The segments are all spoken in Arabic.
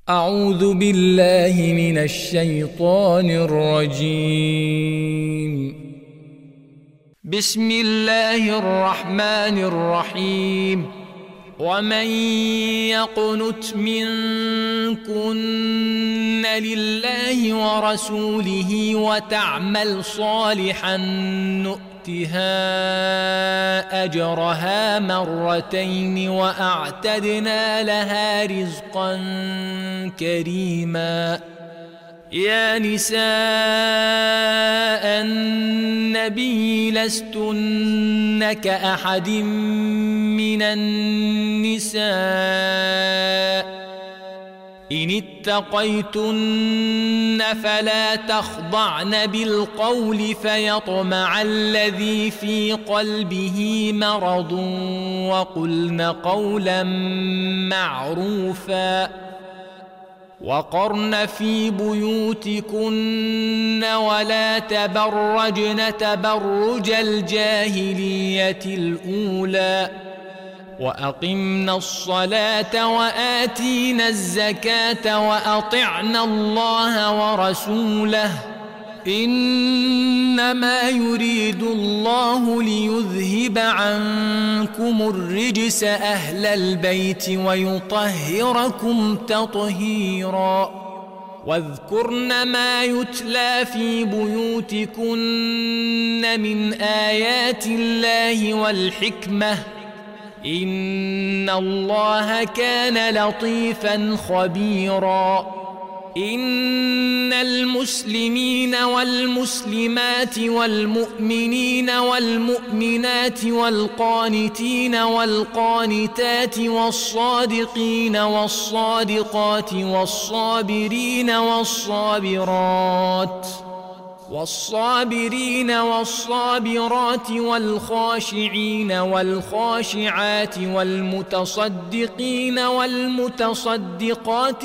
أعوذ بالله من الشيطان الرجيم. بسم الله الرحمن الرحيم. ومن يقنت منكن لله ورسوله وتعمل صالحا نؤتها أجرها مرتين وأعتدنا لها رزقا كريما. يا نساء النبي لستن كأحد من النساء إن اتقيتن فلا تخضعن بالقول فيطمع الذي في قلبه مرض وقلن قولا معروفا وقرن في بيوتكن ولا تبرجن تبرج الجاهلية الأولى وأقمنا الصلاة وآتينا الزكاة وأطعنا الله ورسوله إنما يريد الله ليذهب عنكم الرجس أهل البيت ويطهركم تطهيرا. واذكرن ما يتلى في بيوتكن من آيات الله والحكمة إن الله كان لطيفا خبيرا. إن المسلمين والمسلمات والمؤمنين والمؤمنات والقانتين والقانتات والصادقين والصادقات والصابرين والصابرات والخاشعين والخاشعات والمتصدقين والمتصدقات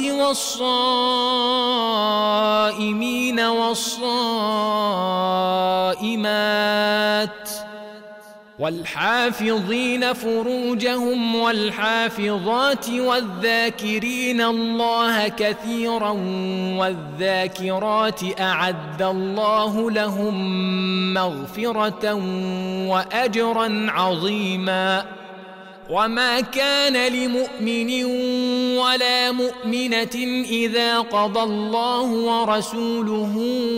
والصائمين والصائمات والحافظين فروجهم والحافظات والذاكرين الله كثيرا والذاكرات أعد الله لهم مغفرة وأجرا عظيما. وما كان لمؤمن ولا مؤمنة إذا قضى الله ورسوله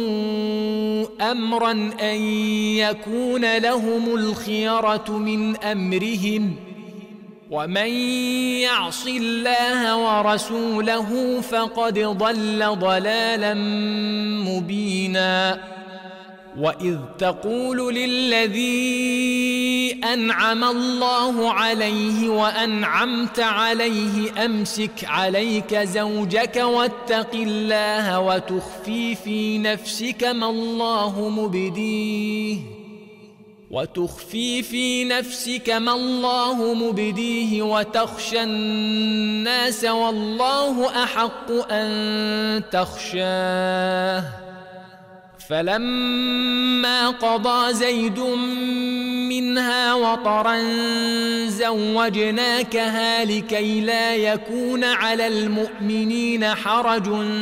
أمرا أن يكون لهم الخيرة من أمرهم ومن يعص الله ورسوله فقد ضل ضلالا مبينا. وإذ تقول للذي أنعم الله عليه وأنعمت عليه أمسك عليك زوجك واتق الله وتخفي في نفسك ما الله مبديه وتخشى الناس والله أحق أن تخشاه. فلما قضى زيد منها وطرا زوجناكها لكي لا يكون على المؤمنين حرج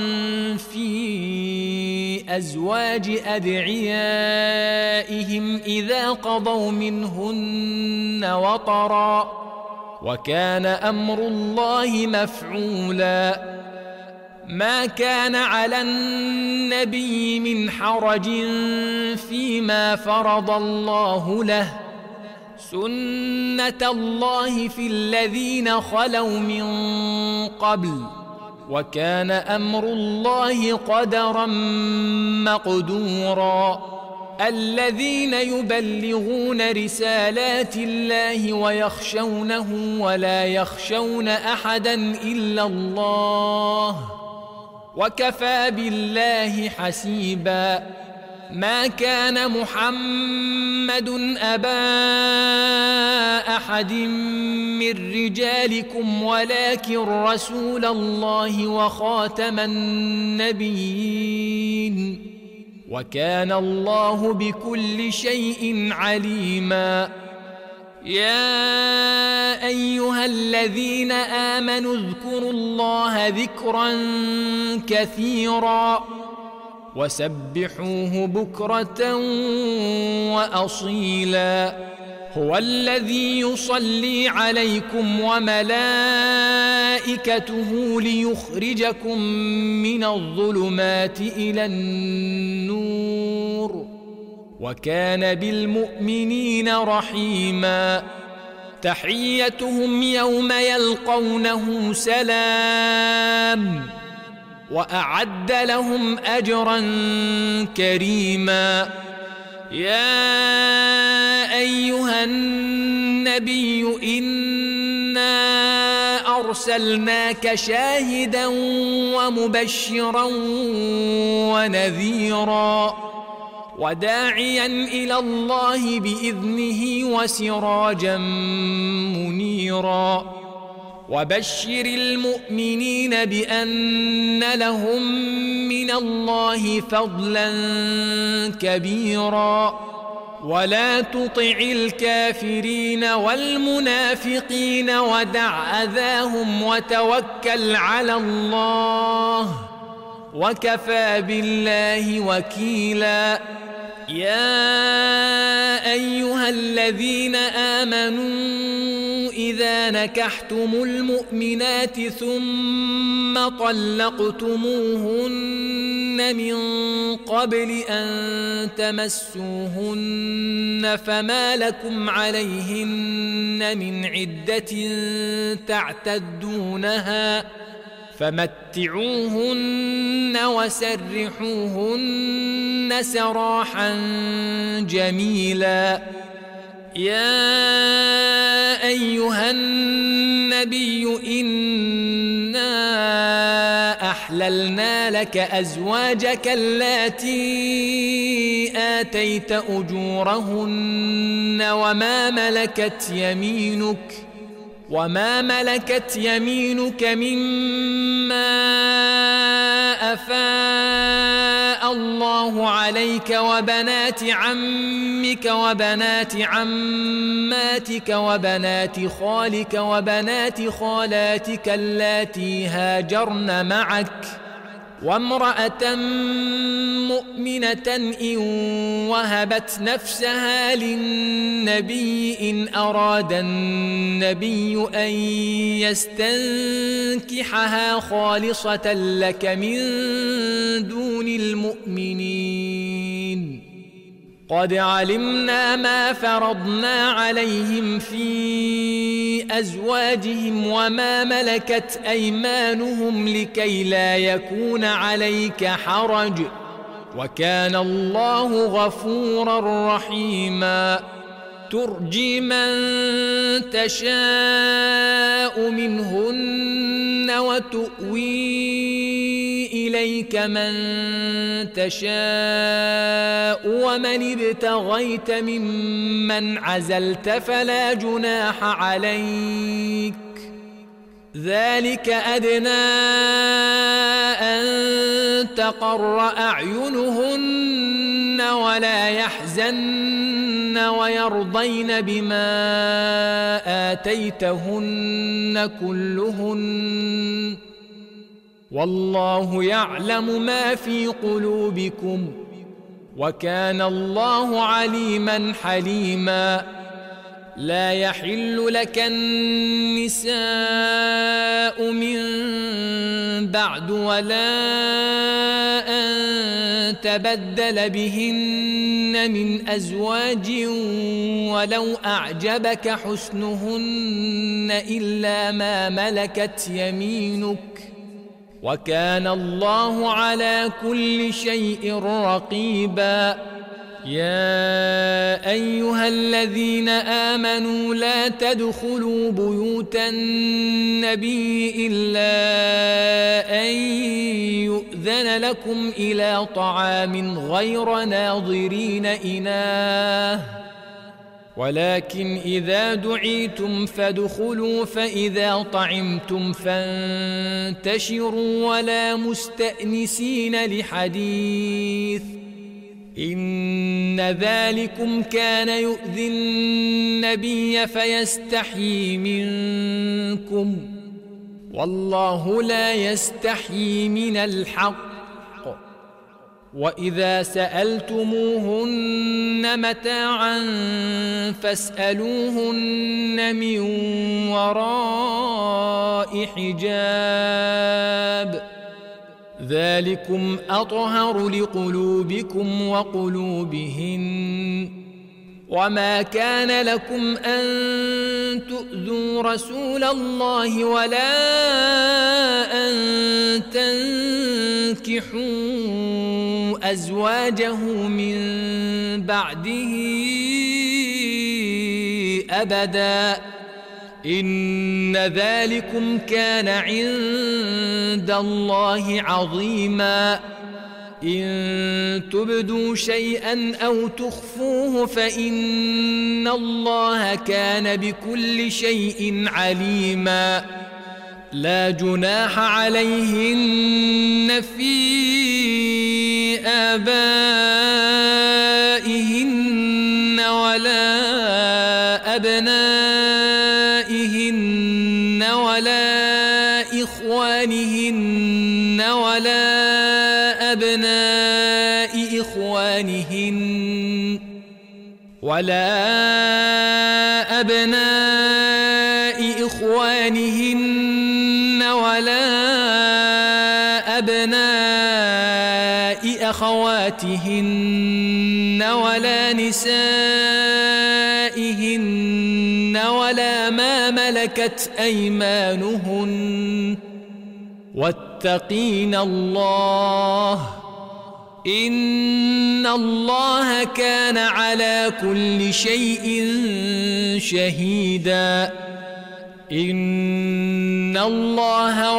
في أزواج أدعيائهم إذا قضوا منهن وطرا وكان أمر الله مفعولا. ما كان على النبي من حرج فيما فرض الله له سنة الله في الذين خلوا من قبل وكان أمر الله قدرا مقدورا. الذين يبلغون رسالات الله ويخشونه ولا يخشون أحدا إلا الله وكفى بالله حسيبا. ما كان محمد أبا أحد من رجالكم ولكن رسول الله وخاتم النبيين وكان الله بكل شيء عليما. يا أيها الذين آمنوا اذكروا الله ذكرا كثيرا وسبحوه بكرة وأصيلا هو الذي يصلي عليكم وملائكته ليخرجكم من الظلمات إلى النور وكان بالمؤمنين رحيما تحيتهم يوم يلقونه سلام وأعد لهم أجرا كريما يا أيها النبي إنا أرسلناك شاهدا ومبشرا ونذيرا وداعيا إلى الله بإذنه وسراجا منيرا وبشر المؤمنين بأن لهم من الله فضلا كبيرا ولا تطع الكافرين والمنافقين ودع أذاهم وتوكل على الله وكفى بالله وكيلا يا أيها الذين آمنوا إذا نكحتم المؤمنات ثم طلقتموهن من قبل أن تمسوهن فما لكم عليهن من عدة تعتدونها فمتعوهن وسرحوهن سراحا جميلا يا أيها النبي إنا أحللنا لك أزواجك اللاتي آتيت أجورهن وما ملكت يمينك مما أفاء الله عليك وبنات عمك وبنات عماتك وبنات خالك وبنات خالاتك اللاتي هاجرن معك وامرأة مؤمنة إن وهبت نفسها للنبي إن أراد النبي أن يستنكحها خالصة لك من دون المؤمنين قد علمنا ما فرضنا عليهم في أزواجهم وما ملكت أيمانهم لكي لا يكون عليك حرج وكان الله غفورا رحيما ترجي من تشاء منهن وتؤوي إليك من تشاء ومن ابتغيت ممن عزلت فلا جناح عليك ذلك أدنى أن تقر أعينهن ولا يحزن ويرضين بما آتيتهن كلهن والله يعلم ما في قلوبكم وكان الله عليما حليما لا يحل لك النساء من بعد ولا أن تبدل بهن من أزواج ولو أعجبك حسنهن إلا ما ملكت يمينك وكان الله على كل شيء رقيبا يا أيها الذين آمنوا لا تدخلوا بيوت النبي إلا أن يؤذن لكم إلى طعام غير ناظرين إناه ولكن إذا دعيتم فادخلوا فإذا طعمتم فانتشروا ولا مستأنسين لحديث إن ذلكم كان يؤذي النبي فيستحيي منكم والله لا يستحيي من الحق وإذا سألتموهن متاعا فاسألوهن من وراء حجاب ذلكم أطهر لقلوبكم وقلوبهن وما كان لكم أن تؤذوا رسول الله ولا أن تنكحوا أزواجه من بعده أبدا إن ذلكم كان عند الله عظيما إن تبدوا شيئا أو تخفوه فإن الله كان بكل شيء عليما لا جناح عليهن في آبائهن ولا أبنائهن ولا إخوانهن ولا أبناء إخوانهن ولا أبناء إخوانهن ولا أبناء أخواتهن ولا نسائهن ولا ما ملكت أيمانهن واتقين الله إن الله كان على كل شيء شهيدا إن الله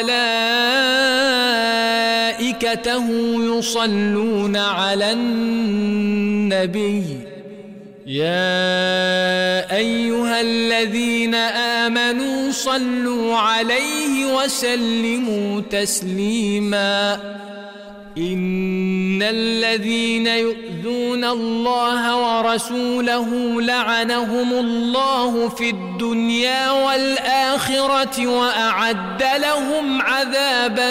وملائكته يصلون على النبي يا أيها الذين آمنوا صلوا عليه وسلموا تسليما إن الذين يؤذون الله ورسوله لعنهم الله في الدنيا والآخرة وأعد لهم عذابا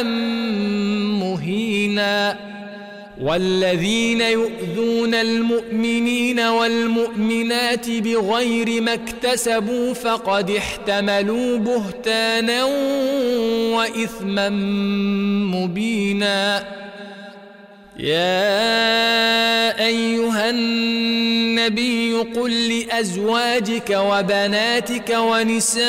مهينا والذين يؤذون المؤمنين والمؤمنات بغير ما اكتسبوا فقد احتملوا بهتانا وإثما مبينا يا أيها النبي قل لأزواجك وبناتك ونساء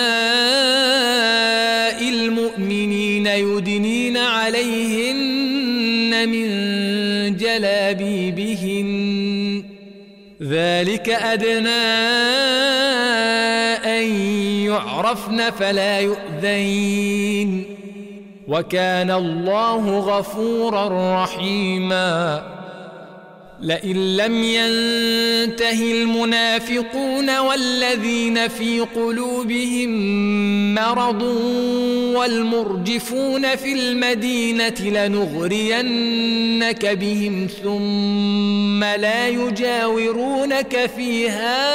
المؤمنين يدنين عليهن من جلابيبهن ذلك أدنى أن يعرفن فلا يؤذين وكان الله غفورا رحيما لئن لم ينته المنافقون والذين في قلوبهم مرض والمرجفون في المدينة لنغرينك بهم ثم لا يجاورونك فيها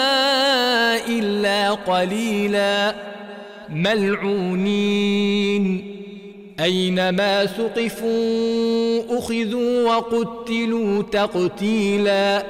إلا قليلا ملعونين أينما ثقفوا أخذوا وقتلوا تقتيلا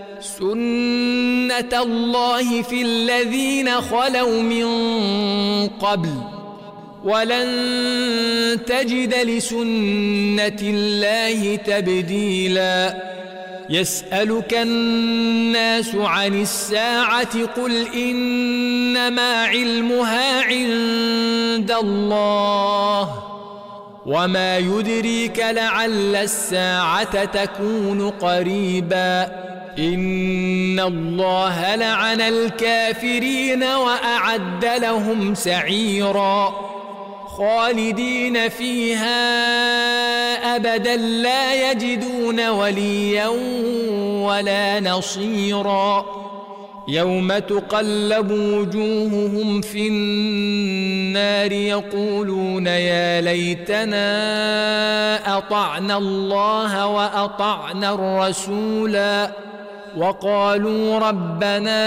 سنة الله في الذين خلوا من قبل ولن تجد لسنة الله تبديلا يسألك الناس عن الساعة قل إنما علمها عند الله وما يدريك لعل الساعة تكون قريبا إن الله لعن الكافرين وأعد لهم سعيرا خالدين فيها أبدا لا يجدون وليا ولا نصيرا يوم تقلب وجوههم في النار يقولون يا ليتنا أطعنا الله وأطعنا الرسولا وقالوا ربنا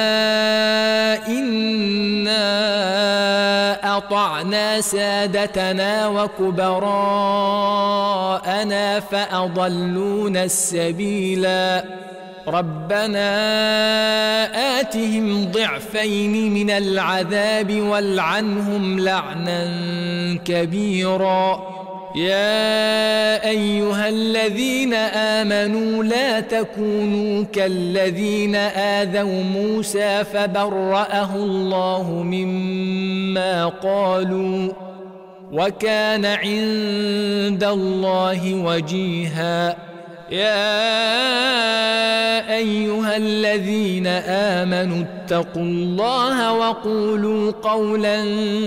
إنا أطعنا سادتنا وكبراءنا فأضلونا السبيلا ربنا آتهم ضعفين من العذاب والعنهم لعنا كبيرا يا أيها الذين آمنوا لا تكونوا كالذين آذوا موسى فبرأه الله مما قالوا وكان عند الله وجيها يا أيها الذين آمنوا اتقوا الله وقولوا قولا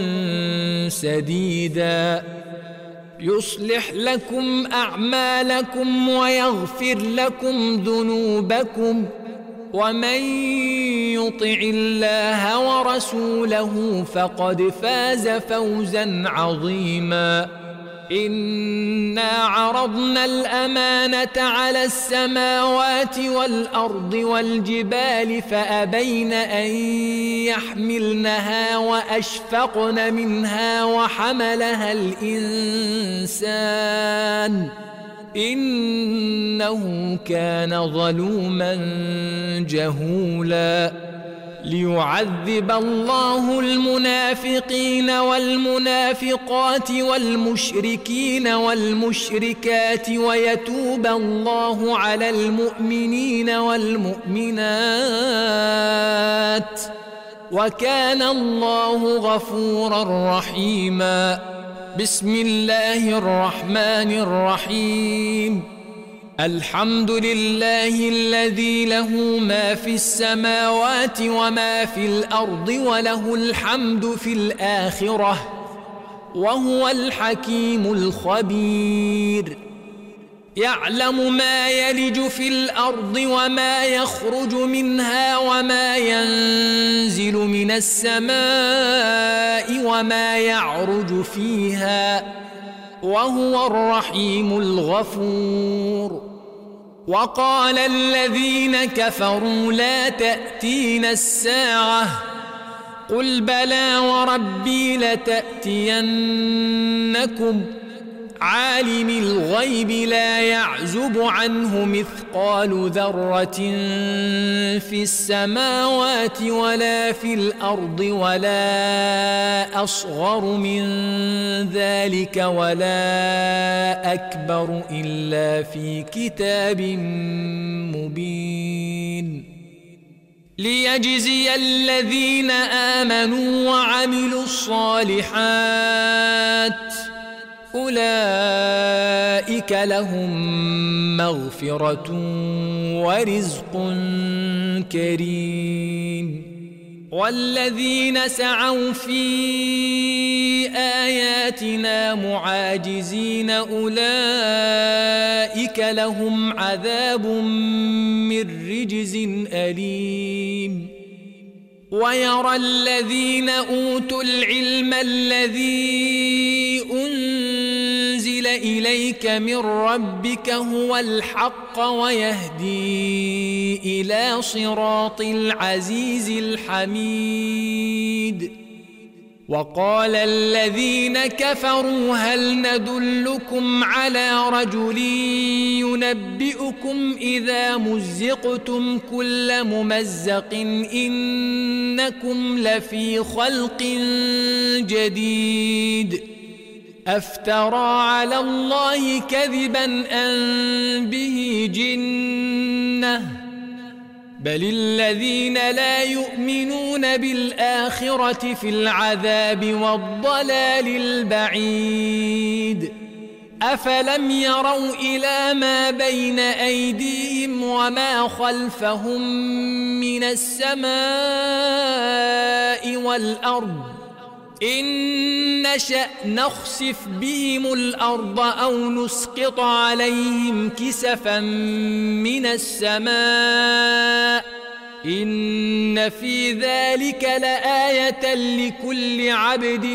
سديدا يصلح لكم أعمالكم ويغفر لكم ذنوبكم ومن يطع الله ورسوله فقد فاز فوزا عظيما إنا عرضنا الأمانة على السماوات والأرض والجبال فأبين أن يحملنها وأشفقن منها وحملها الإنسان إنه كان ظلوما جهولا ليعذب الله المنافقين والمنافقات والمشركين والمشركات ويتوب الله على المؤمنين والمؤمنات وكان الله غفورا رحيما بسم الله الرحمن الرحيم الحمد لله الذي له ما في السماوات وما في الأرض وله الحمد في الآخرة وهو الحكيم الخبير يعلم ما يلج في الأرض وما يخرج منها وما ينزل من السماء وما يعرج فيها وهو الرحيم الغفور وقال الذين كفروا لا تأتينا الساعة قل بلى وربي لتأتينكم عالم الغيب لا يعزب عنه مثقال ذرة في السماوات ولا في الأرض ولا أصغر من ذلك ولا أكبر إلا في كتاب مبين ليجزي الذين آمنوا وعملوا الصالحات أولئك لهم مغفرة ورزق كريم والذين سعوا في آياتنا معاجزين أولئك لهم عذاب من رجز أليم ويرى الذين أوتوا العلم الذي أنزل إليك من ربك هو الحق ويهدي إلى صراط العزيز الحميد وقال الذين كفروا هل ندلكم على رجل ينبئكم إذا مزقتم كل ممزق إنكم لفي خلق جديد أفترى على الله كذبا أم به جنة بل الذين لا يؤمنون بالآخرة في العذاب والضلال البعيد أفلم يروا إلى ما بين أيديهم وما خلفهم من السماء والأرض إن نشأ نخسف بهم الأرض أو نسقط عليهم كسفا من السماء إن في ذلك لآية لكل عبد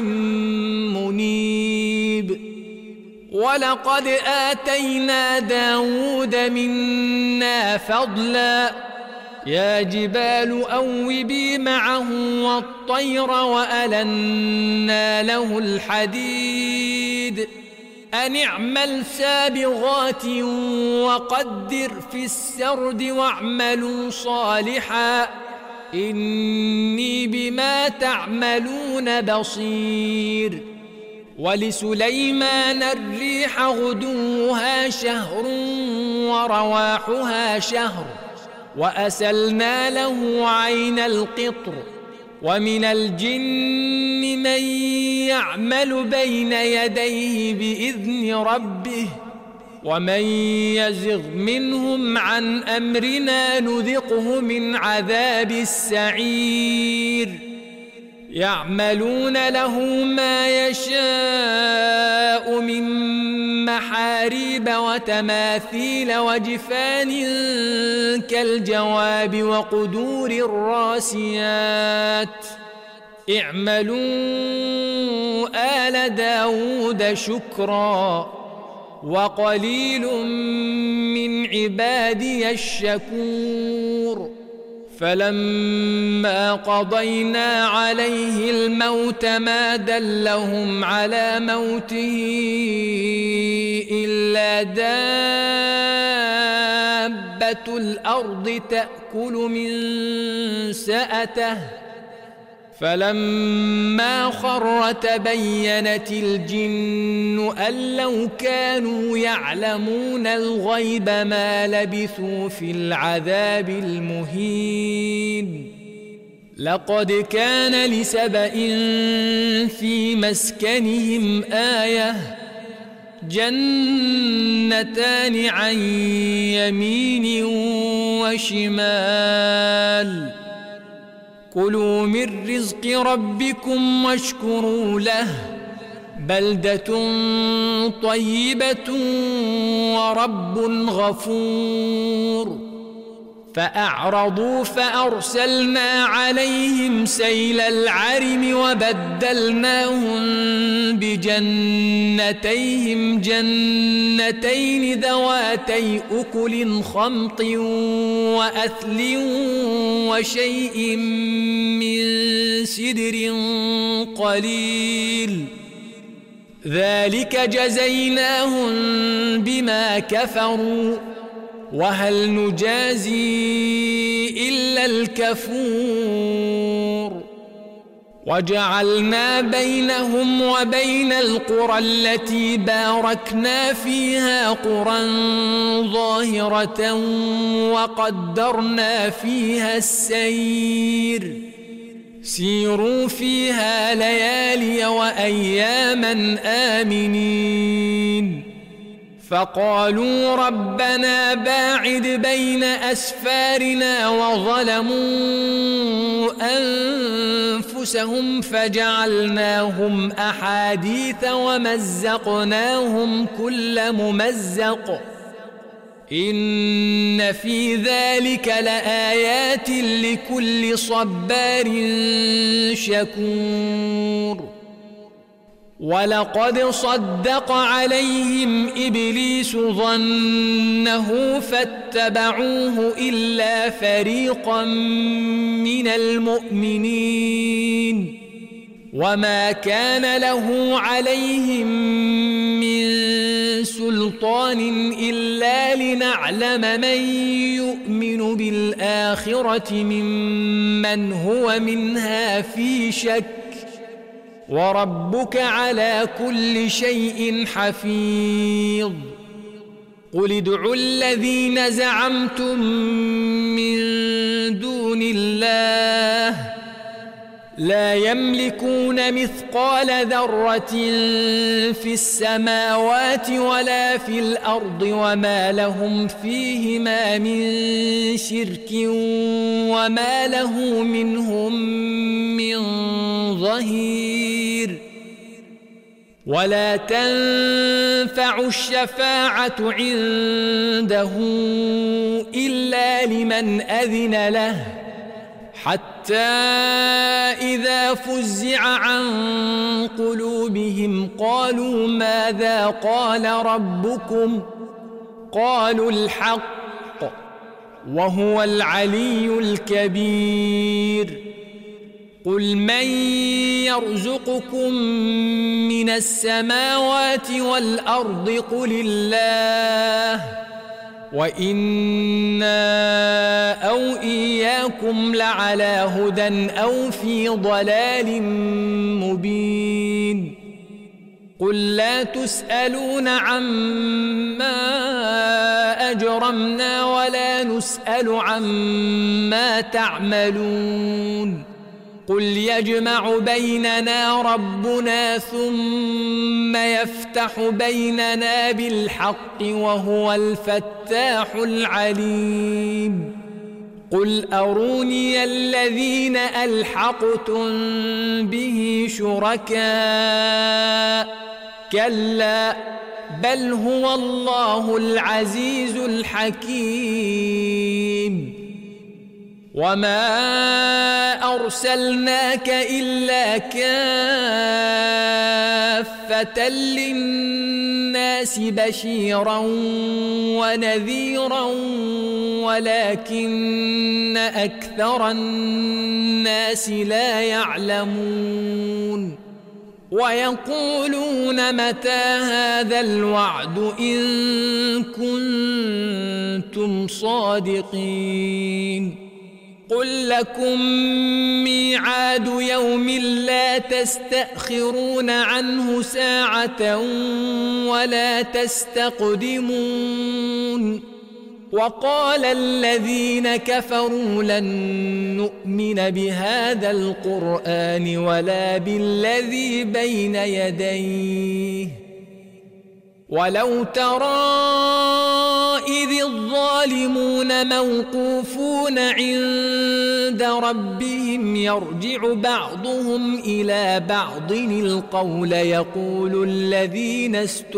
منيب ولقد آتينا داود منا فضلا يا جبال أوبي معه والطير وألنا له الحديد أن اعمل سابغات وقدر في السرد واعملوا صالحا إني بما تعملون بصير ولسليمان الريح غدوها شهر ورواحها شهر وأسلنا له عين القطر ومن الجن من يعمل بين يديه بإذن ربه ومن يزغ منهم عن أمرنا نذقه من عذاب السعير يعملون له ما يشاء من محاريب وتماثيل وجفان كالجواب وقدور الراسيات اعملوا آل داود شكرا وقليل من عبادي الشكور فلما قضينا عليه الموت ما دلهم على موته إلا دابة الأرض تأكل من سأته فلما خر تبينت الجن أن لو كانوا يعلمون الغيب ما لبثوا في العذاب المهين لقد كان لسبإ في مسكنهم آية جنتان عن يمين وشمال كلوا من رزق ربكم واشكروا له بلدة طيبة ورب غفور فأعرضوا فأرسلنا عليهم سيل العرم وبدلناهم بجنتيهم جنتين ذواتي أكل خمط وأثل وشيء من سدر قليل ذلك جزيناهم بما كفروا وهل نجازي إلا الكفور وجعلنا بينهم وبين القرى التي باركنا فيها قرى ظاهرة وقدرنا فيها السير سيروا فيها ليالي وأياما آمنين فقالوا ربنا باعد بين أسفارنا وظلموا أنفسهم فجعلناهم أحاديث ومزقناهم كل ممزق إن في ذلك لآيات لكل صبار شكور ولقد صدق عليهم إبليس ظنه فاتبعوه إلا فريقا من المؤمنين وما كان له عليهم من سلطان إلا لنعلم من يؤمن بالآخرة ممن هو منها في شك وربك على كل شيء حفيظ قل ادعوا الذين زعمتم من دون الله لا يملكون مثقال ذرة في السماوات ولا في الأرض وما لهم فيهما من شرك وما له منهم من ظهير ولا تنفع الشفاعة عنده إلا لمن أذن له حتى إذا فزع عن قلوبهم قالوا ماذا قال ربكم قالوا الحق وهو العلي الكبير قل من يرزقكم من السماوات والأرض قل الله وإنا أو إياكم لعلى هدى أو في ضلال مبين قل لا تسألون عما أجرمنا ولا نسأل عما تعملون قل يجمع بيننا ربنا ثم يفتح بيننا بالحق وهو الفتاح العليم قل أروني الذين ألحقتم به شركاء كلا بل هو الله العزيز الحكيم وما أرسلناك إلا كافة للناس بشيرا ونذيرا ولكن أكثر الناس لا يعلمون ويقولون متى هذا الوعد إن كنتم صادقين قل لكم ميعاد يوم لا تستأخرون عنه ساعة ولا تستقدمون وقال الذين كفروا لن نؤمن بهذا القرآن ولا بالذي بين يديه ولو ترى إذ الظالمون موقوفون عند ربهم يرجع بعضهم إلى بعض القول يقول الذين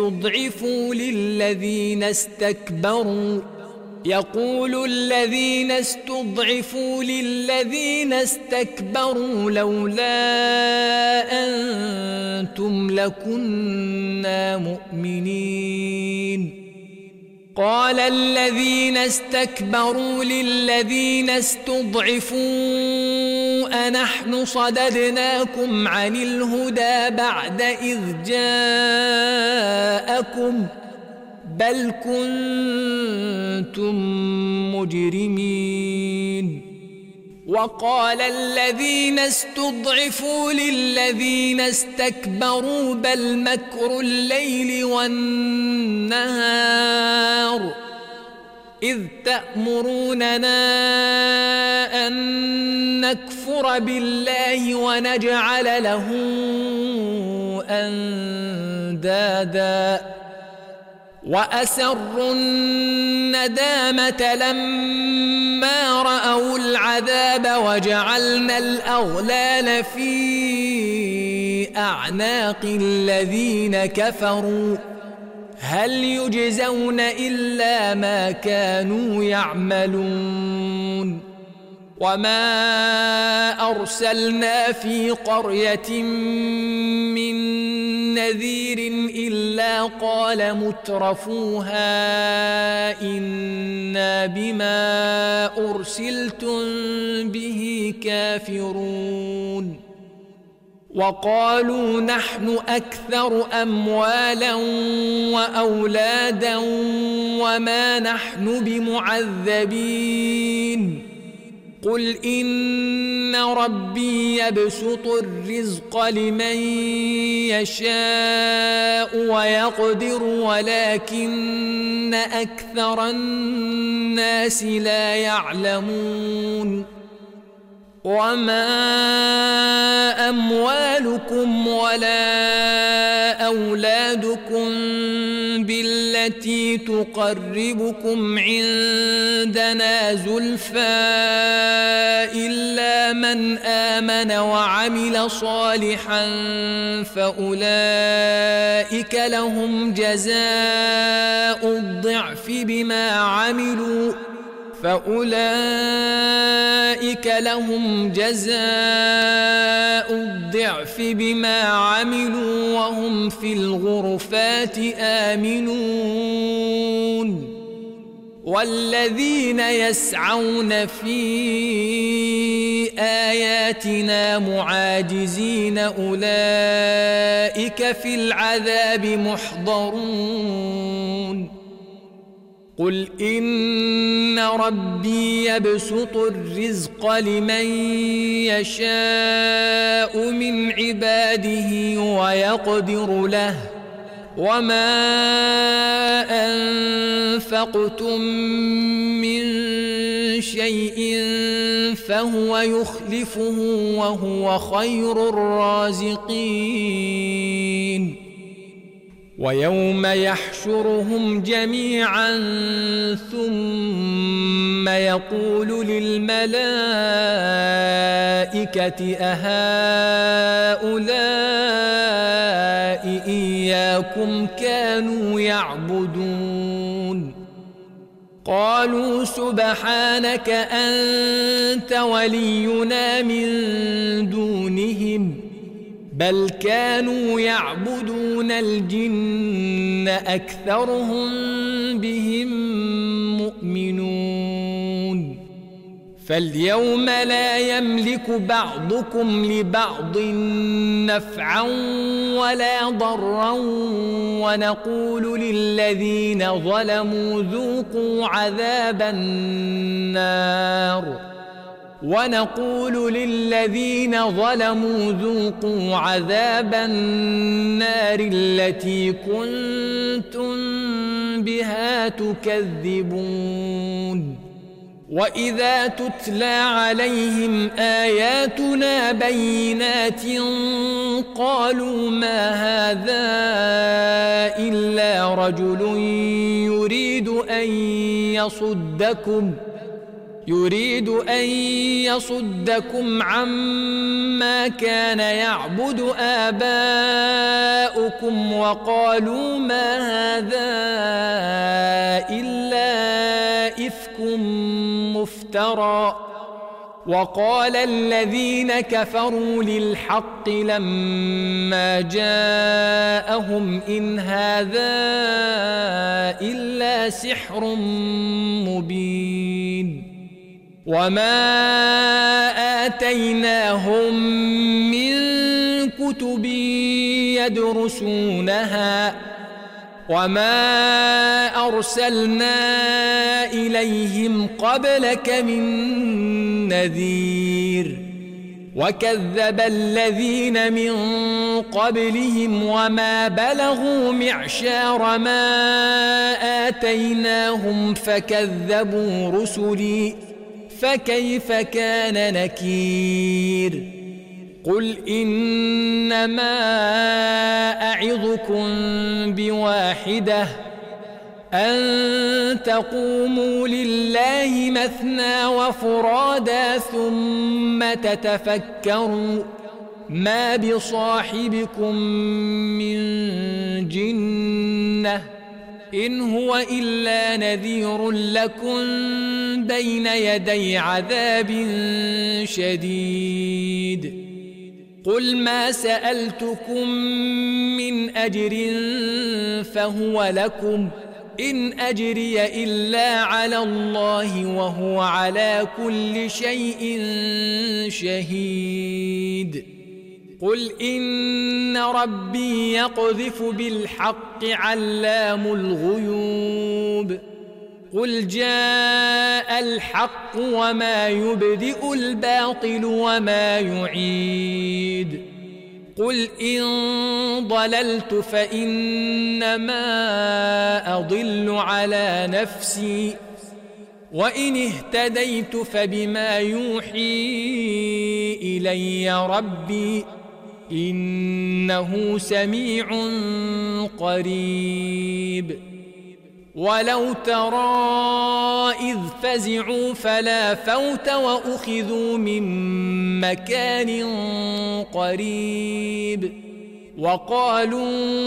استضعفوا للذين استكبروا لولا أنتم لكنا مؤمنين قال الذين استكبروا للذين استضعفوا أنحن صددناكم عن الهدى بعد إذ جاءكم بل كنتم مجرمين وقال الذين استضعفوا للذين استكبروا بل مكر الليل والنهار إذ تأمروننا أن نكفر بالله ونجعل له أندادا وأسروا الندامة لما رأوا العذاب وجعلنا الأغلال في أعناق الذين كفروا هل يجزون إلا ما كانوا يعملون وما أرسلنا في قرية من نذير إلا قال مترفوها إنا بما أرسلتم به كافرون وقالوا نحن أكثر أموالا وأولادا وما نحن بمعذبين قل إن ربي يبسط الرزق لمن يشاء ويقدر ولكن أكثر الناس لا يعلمون وما أموالكم ولا أولادكم بالتي تقربكم عندنا زلفى إلا من آمن وعمل صالحا فأولئك لهم جزاء الضعف بما عملوا فأولئك لهم جزاء الضعف بما عملوا وهم في الغرفات آمنون والذين يسعون في آياتنا معاجزين أولئك في العذاب محضرون قل إن ربي يبسط الرزق لمن يشاء من عباده ويقدر له وما أنفقتم من شيء فهو يخلفه وهو خير الرازقين ويوم يحشرهم جميعا ثم يقول للملائكة أهؤلاء إياكم كانوا يعبدون قالوا سبحانك أنت ولينا من دونهم بل كانوا يعبدون الجن أكثرهم بهم مؤمنون فاليوم لا يملك بعضكم لبعض نفعا ولا ضرا ونقول للذين ظلموا ذوقوا عذاب النار التي كنتم بها تكذبون وإذا تتلى عليهم آياتنا بينات قالوا ما هذا إلا رجل يريد أن يصدكم عما كان يعبد آباؤكم وقالوا ما هذا إلا إفك مفترى وقال الذين كفروا للحق لما جاءهم إن هذا إلا سحر مبين وما آتيناهم من كتب يدرسونها وما أرسلنا إليهم قبلك من نذير وكذب الذين من قبلهم وما بلغوا معشار ما آتيناهم فكذبوا رسلي فكيف كان نكير قل إنما أعظكم بواحدة أن تقوموا لله مثنى وفرادا ثم تتفكروا ما بصاحبكم من جنة إن هو إلا نذير لكم بين يدي عذاب شديد قل ما سألتكم من أجر فهو لكم إن أجري إلا على الله وهو على كل شيء شهيد قل إن ربي يقذف بالحق علام الغيوب قل جاء الحق وما يبدئ الباطل وما يعيد قل إن ضللت فإنما أضل على نفسي وإن اهتديت فبما يوحي إلي ربي إنه سميع قريب ولو ترى إذ فزعوا فلا فوت وأخذوا من مكان قريب وقالوا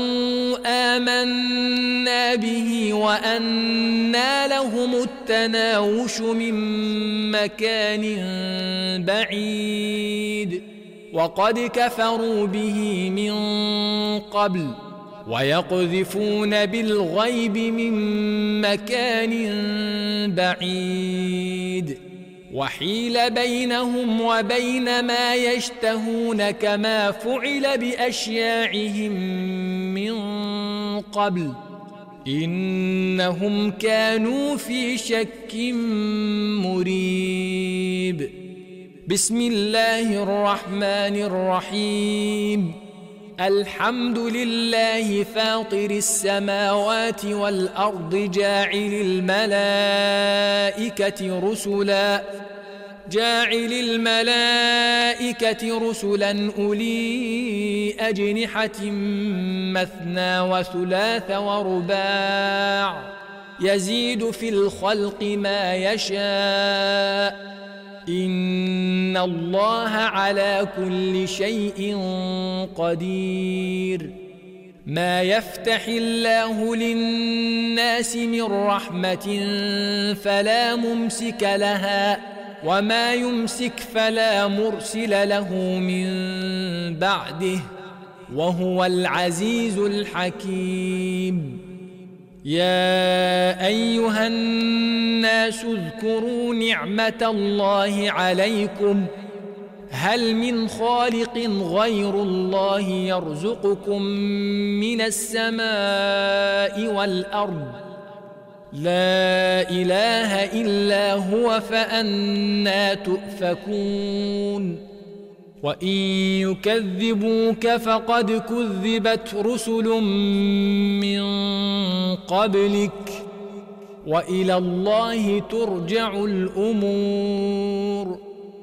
آمنا به وأنى لهم التناوش من مكان بعيد وقد كفروا به من قبل ويقذفون بالغيب من مكان بعيد وحيل بينهم وبين ما يشتهون كما فعل بأشياعهم من قبل إنهم كانوا في شك مريب. بسم الله الرحمن الرحيم. الحمد لله فاطر السماوات والأرض جاعل الملائكة رسلا أولي أجنحة مثنى وثلاث ورباع يزيد في الخلق ما يشاء إن الله على كل شيء قدير. ما يفتح الله للناس من رحمة فلا ممسك لها وما يمسك فلا مرسل له من بعده وهو العزيز الحكيم. يا أيها الناس اذكروا نعمة الله عليكم هل من خالق غير الله يرزقكم من السماء والأرض لا إله إلا هو فأنى تؤفكون. وإن يكذبوك فقد كذبت رسل من قبلك وإلى الله ترجع الأمور.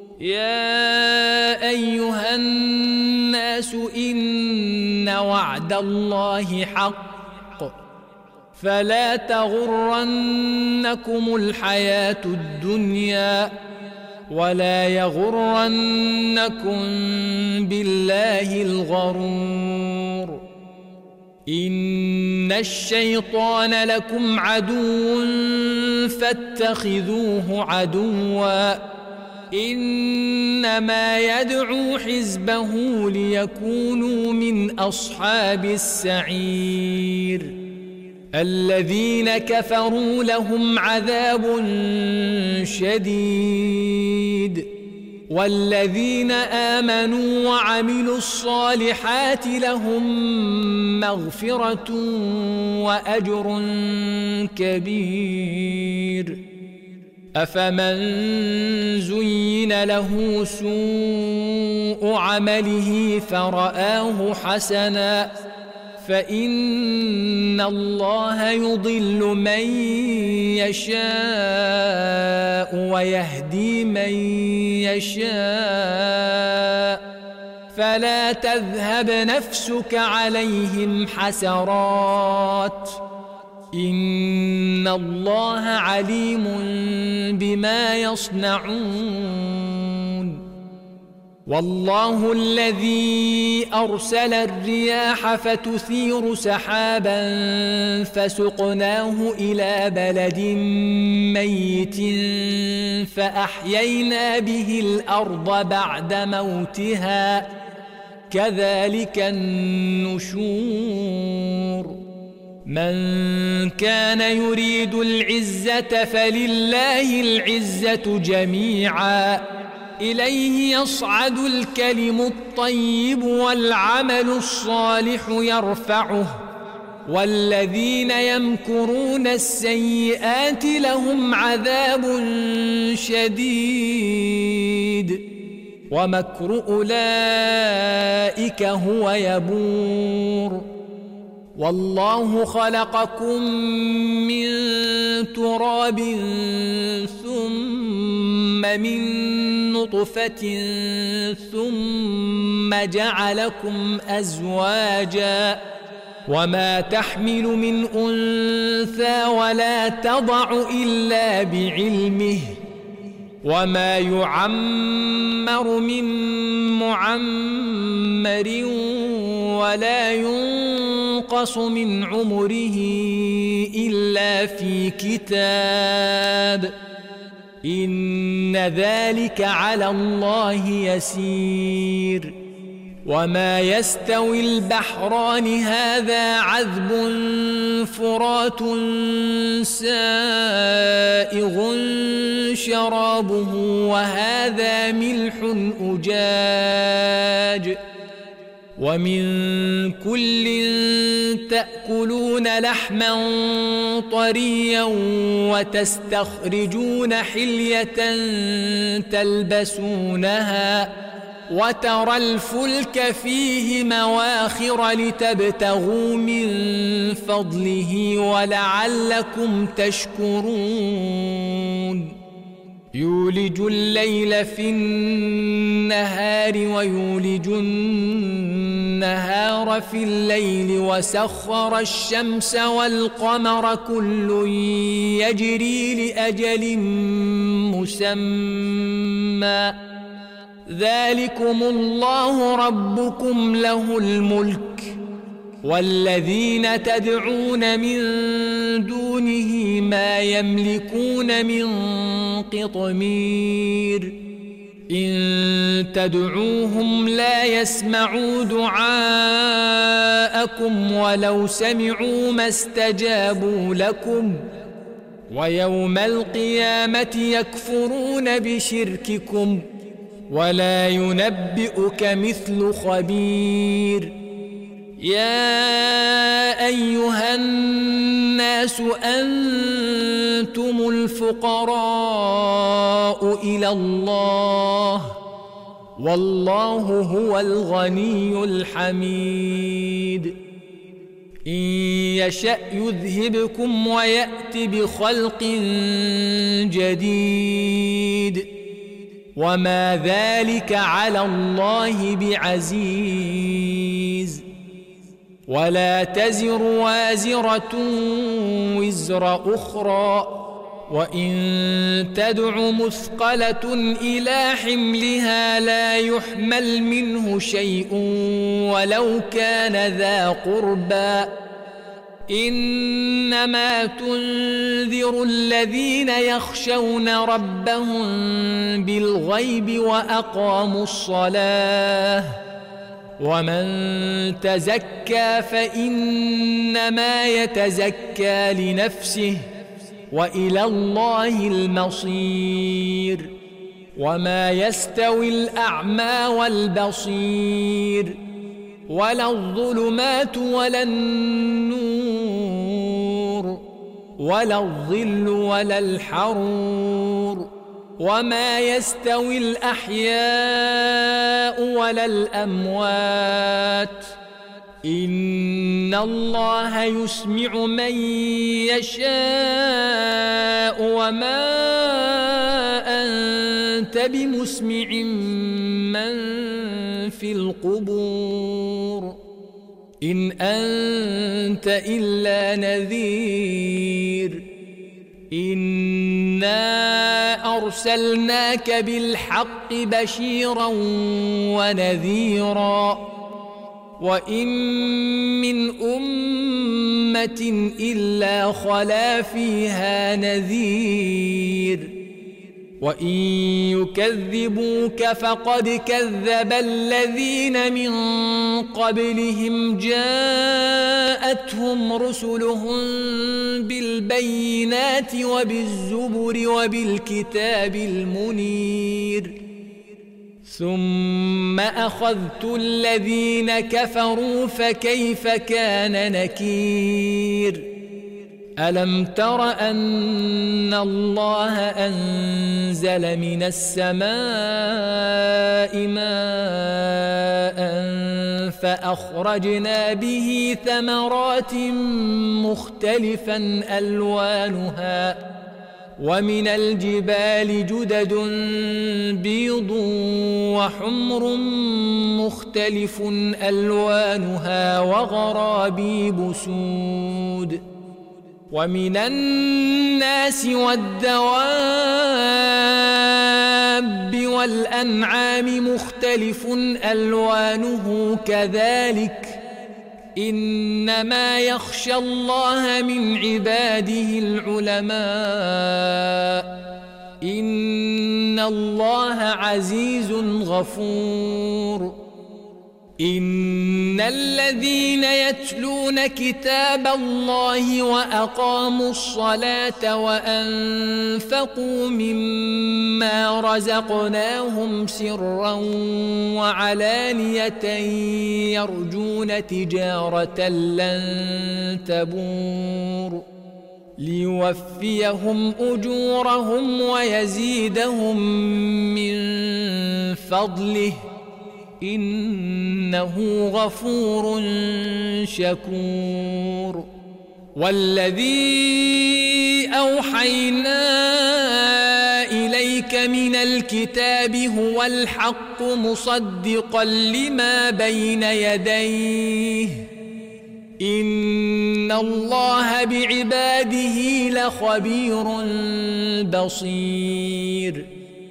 يا أيها الناس إن وعد الله حق فلا تغرنكم الحياة الدنيا ولا يغرنكم بالله الغرور. إن الشيطان لكم عدو فاتخذوه عدوا إنما يدعو حزبه ليكونوا من أصحاب السعير. الذين كفروا لهم عذاب شديد والذين آمنوا وعملوا الصالحات لهم مغفرة وأجر كبير. أفمن زين له سوء عمله فرآه حسنا فإن الله يضل من يشاء ويهدي من يشاء فلا تذهب نفسك عليهم حسرات إن الله عليم بما يصنعون. والله الذي أرسل الرياح فتثير سحابا فسقناه إلى بلد ميت فأحيينا به الأرض بعد موتها كذلك النشور. من كان يريد العزة فلله العزة جميعا إليه يصعد الكلم الطيب والعمل الصالح يرفعه والذين يمكرون السيئات لهم عذاب شديد ومكر أولئك هو يبور. والله خلقكم من تراب ثم من نطفة ثم جعلكم أزواجا وما تحمل من أنثى ولا تضع إلا بعلمه وما يعمر من معمر ولا ينقص من عمره إلا في كتاب إن ذلك على الله يسير. وما يستوي البحران هذا عذب فرات سائغ شرابه وهذا ملح أجاج ومن كل تأكلون لحما طريا وتستخرجون حلية تلبسونها وترى الفلك فيه مواخر لتبتغوا من فضله ولعلكم تشكرون. يولج الليل في النهار ويولج النهار في الليل وسخر الشمس والقمر كل يجري لأجل مسمى ذلكم الله ربكم له الملك والذين تدعون من دونه ما يملكون من قطمير إن تدعوهم لا يسمعوا دعاءكم ولو سمعوا ما استجابوا لكم ويوم القيامة يكفرون بشرككم ولا ينبئك مثل خبير. يا أيها الناس أنتم الفقراء إلى الله والله هو الغني الحميد. إن يشأ يذهبكم ويأت بخلق جديد وما ذلك على الله بعزيز. ولا تزر وازرة وزر أخرى وإن تدع مثقلة إلى حملها لا يحمل منه شيء ولو كان ذا قربى إنما تنذر الذين يخشون ربهم بالغيب وأقاموا الصلاة ومن تزكى فإنما يتزكى لنفسه وإلى الله المصير. وما يستوي الأعمى والبصير ولا الظلمات ولا النور ولا الظل ولا الحرور وما يستوي الأحياء ولا الأموات إن الله يسمع من يشاء وما أنت بمسمع من في القبور إن أنت إلا نذير. إنا أرسلناك بالحق بشيرا ونذيرا وإن من أمة إلا خلا فيها نذير وإن يكذبوك فقد كذب الذين من قبلهم جاءتهم رسلهم بالبينات وبالزبر وبالكتاب المنير ثم أخذت الذين كفروا فكيف كان نكير. ألم تر أن الله أنزل من السماء ماء فأخرجنا به ثمرات مختلفا ألوانها ومن الجبال جدد بيض وحمر مختلف ألوانها وغرابيب سود ومن الناس والدواب والأنعام مختلف ألوانه كذلك إنما يخشى الله من عباده العلماء إن الله عزيز غفور إن الذين يتلون كتاب الله وأقاموا الصلاة وأنفقوا مما رزقناهم سرا وعلانية يرجون تجارة لن تبور ليوفيهم أجورهم ويزيدهم من فضله إنه غفور شكور والذي أوحينا إليك من الكتاب هو الحق مصدقا لما بين يديه إن الله بعباده لخبير بصير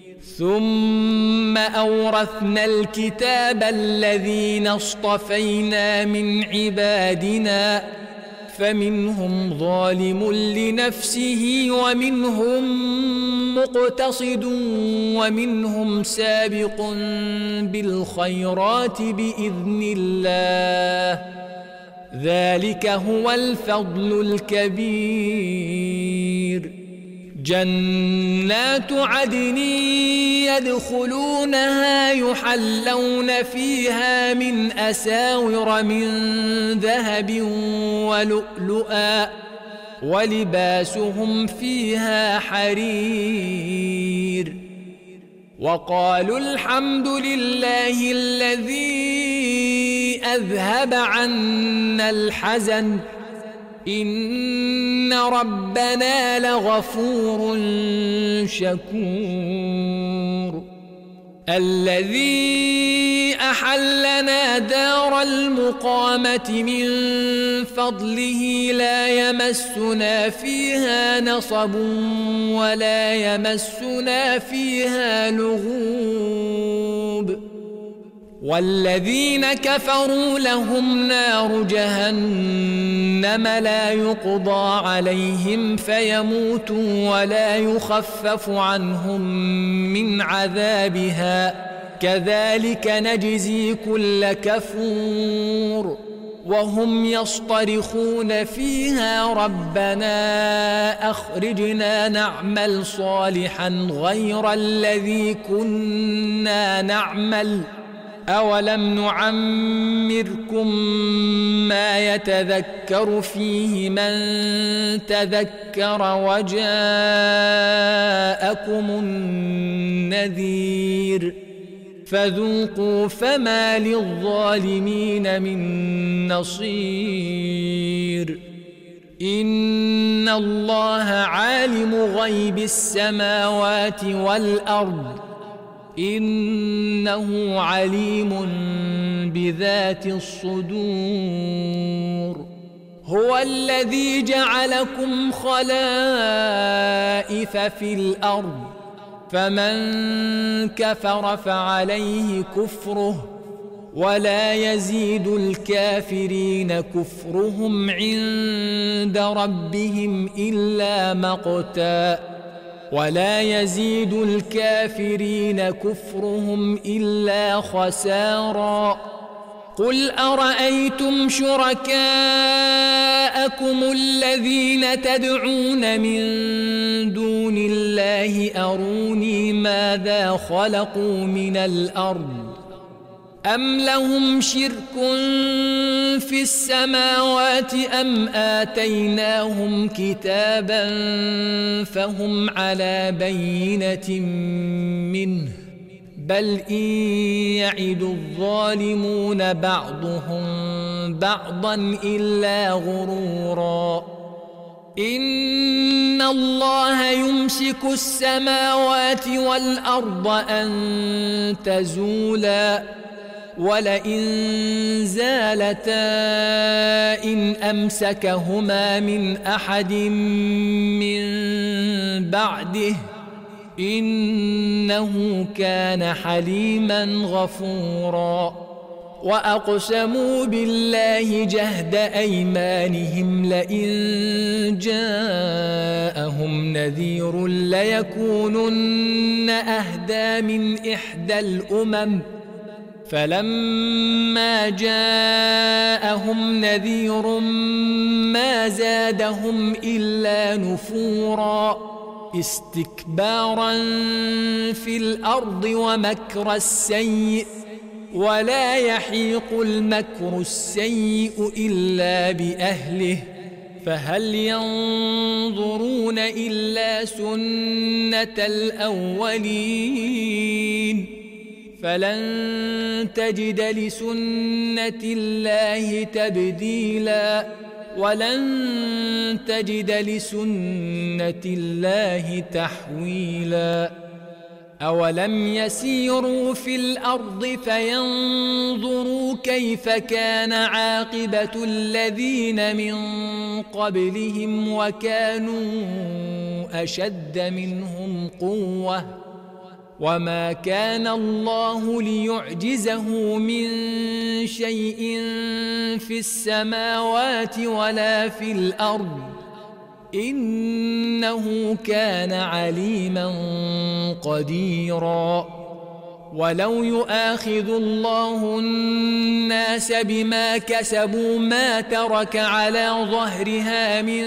ثم أورثنا الكتاب الذين اصطفينا من عبادنا فمنهم ظالم لنفسه ومنهم مقتصد ومنهم سابق بالخيرات بإذن الله ذلك هو الفضل الكبير جنات عدن يدخلونها يحلون فيها من أساور من ذهب ولؤلؤا ولباسهم فيها حرير وقالوا الحمد لله الذي أذهب عنا الحزن إن ربنا لغفور شكور الذي أحلنا دار المقامة من فضله لا يمسنا فيها نصب ولا يمسنا فيها لغوب والذين كفروا لهم نار جهنم لا يقضى عليهم فيموتوا ولا يخفف عنهم من عذابها كذلك نجزي كل كفور وهم يصطرخون فيها ربنا أخرجنا نعمل صالحا غير الذي كنا نعمل أولم نعمركم ما يتذكر فيه من تذكر وجاءكم النذير فذوقوا فما للظالمين من نصير إن الله عالم غيب السماوات والأرض إنه عليم بذات الصدور هو الذي جعلكم خلائف في الأرض فمن كفر فعليه كفره ولا يزيد الكافرين كفرهم عند ربهم إلا مقتا ولا يزيد الكافرين كفرهم إلا خسارا قل أرأيتم شركاءكم الذين تدعون من دون الله أروني ماذا خلقوا من الأرض أم لهم شرك في السماوات أم آتيناهم كتابا فهم على بينة منه بل إن يعد الظالمون بعضهم بعضا إلا غرورا إن الله يمسك السماوات والأرض أن تزولا ولئن زالتا إن أمسكهما من أحد من بعده إنه كان حليما غفورا وأقسموا بالله جهد أيمانهم لئن جاءهم نذير ليكونن أهدى من إحدى الأمم فلما جاءهم نذير ما زادهم إلا نفورا استكبارا في الأرض ومكر السيء ولا يحيق المكر السيء إلا بأهله فهل ينظرون إلا سنة الأولين فلن تجد لسنة الله تبديلا ولن تجد لسنة الله تحويلا أولم يسيروا في الأرض فينظروا كيف كان عاقبة الذين من قبلهم وكانوا أشد منهم قوة وما كان الله ليعجزه من شيء في السماوات ولا في الأرض إنه كان عليما قديرا ولو يؤاخذ الله الناس بما كسبوا ما ترك على ظهرها من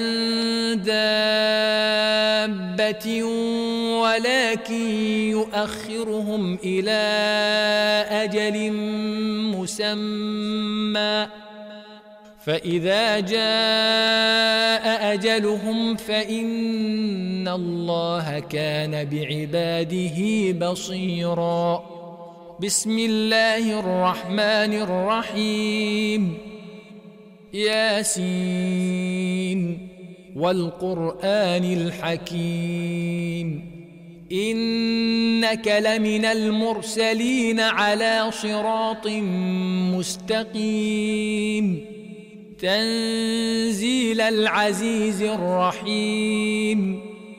دابة ولكن يؤخرهم إلى أجل مسمى فإذا جاء أجلهم فإن الله كان بعباده بصيرا بسم الله الرحمن الرحيم ياسين والقرآن الحكيم إنك لمن المرسلين على صراط مستقيم تنزيل العزيز الرحيم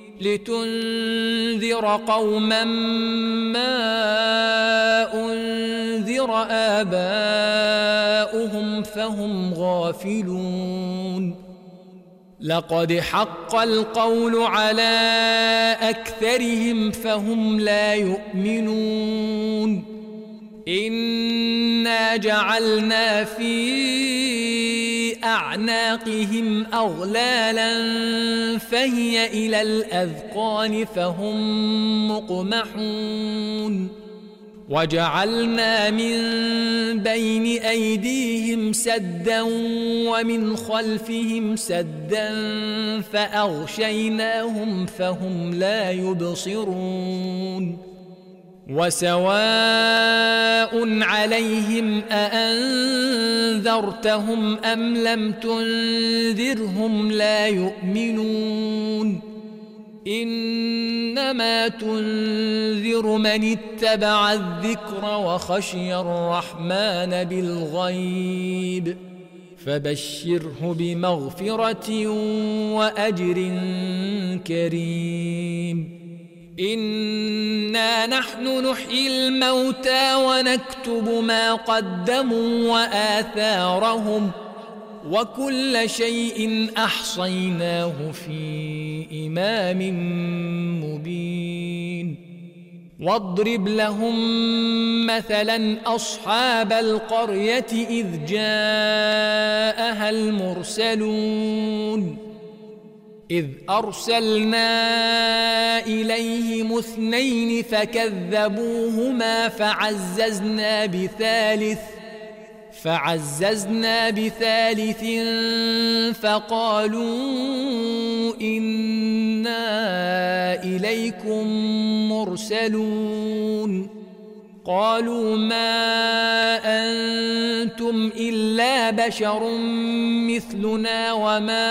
لتنذر قوما ما أنذر آباؤهم فهم غافلون لقد حق القول على أكثرهم فهم لا يؤمنون إنا جعلنا في أعناقهم أغلالا فهي إلى الأذقان فهم مقمحون وجعلنا من بين أيديهم سدا ومن خلفهم سدا فأغشيناهم فهم لا يبصرون وسواء عليهم أأنذرتهم أم لم تنذرهم لا يؤمنون إنما تنذر من اتبع الذكر وخشي الرحمن بالغيب فبشره بمغفرة وأجر كريم إنا نحن نحيي الموتى ونكتب ما قدموا وآثارهم وكل شيء أحصيناه في إمام مبين واضرب لهم مثلا أصحاب القرية إذ جاءها المرسلون إذ أرسلنا إليهم 2 فكذبوهما فعززنا بثالث فقالوا إنا إليكم مرسلون قالوا ما أنتم إلا بشر مثلنا وما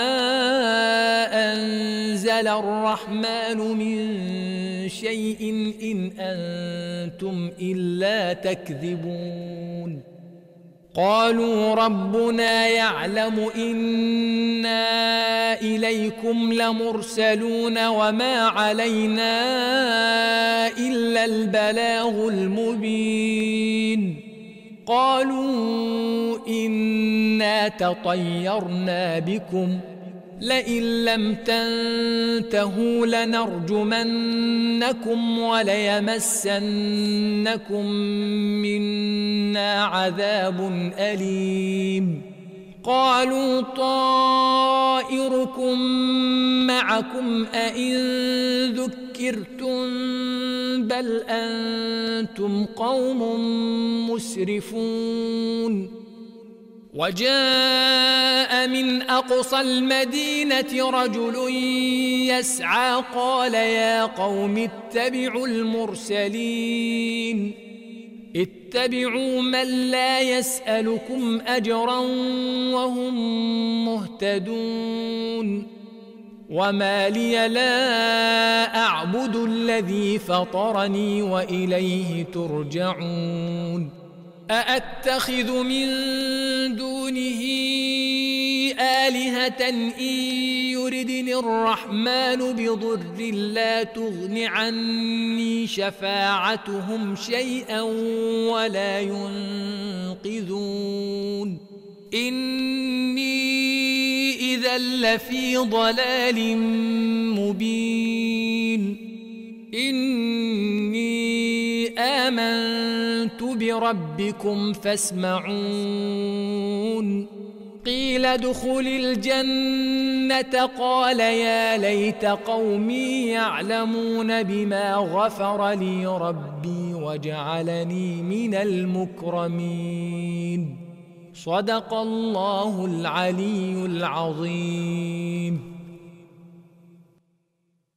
أنزل الرحمن من شيء إن أنتم إلا تكذبون قالوا ربنا يعلم إنا إليكم لمرسلون وما علينا إلا البلاغ المبين قالوا إنا تطيرنا بكم لئن لم تنتهوا لنرجمنكم وليمسنكم منا عذاب أليم قالوا طائركم معكم أئن ذكرتم بل أنتم قوم مسرفون وجاء من أقصى المدينة رجل يسعى قال يا قوم اتبعوا المرسلين اتبعوا من لا يسألكم أجرا وهم مهتدون وما لي لا أعبد الذي فطرني وإليه ترجعون أأتخذ من دونه آلهة إن يردني الرحمن بضر لا تغن عني شفاعتهم شيئا ولا ينقذون إني إذا لفي ضلال مبين إني آمنت بربكم فاسمعون قيل ادخل الجنة قال يا ليت قومي يعلمون بما غفر لي ربي وجعلني من المكرمين صدق الله العلي العظيم.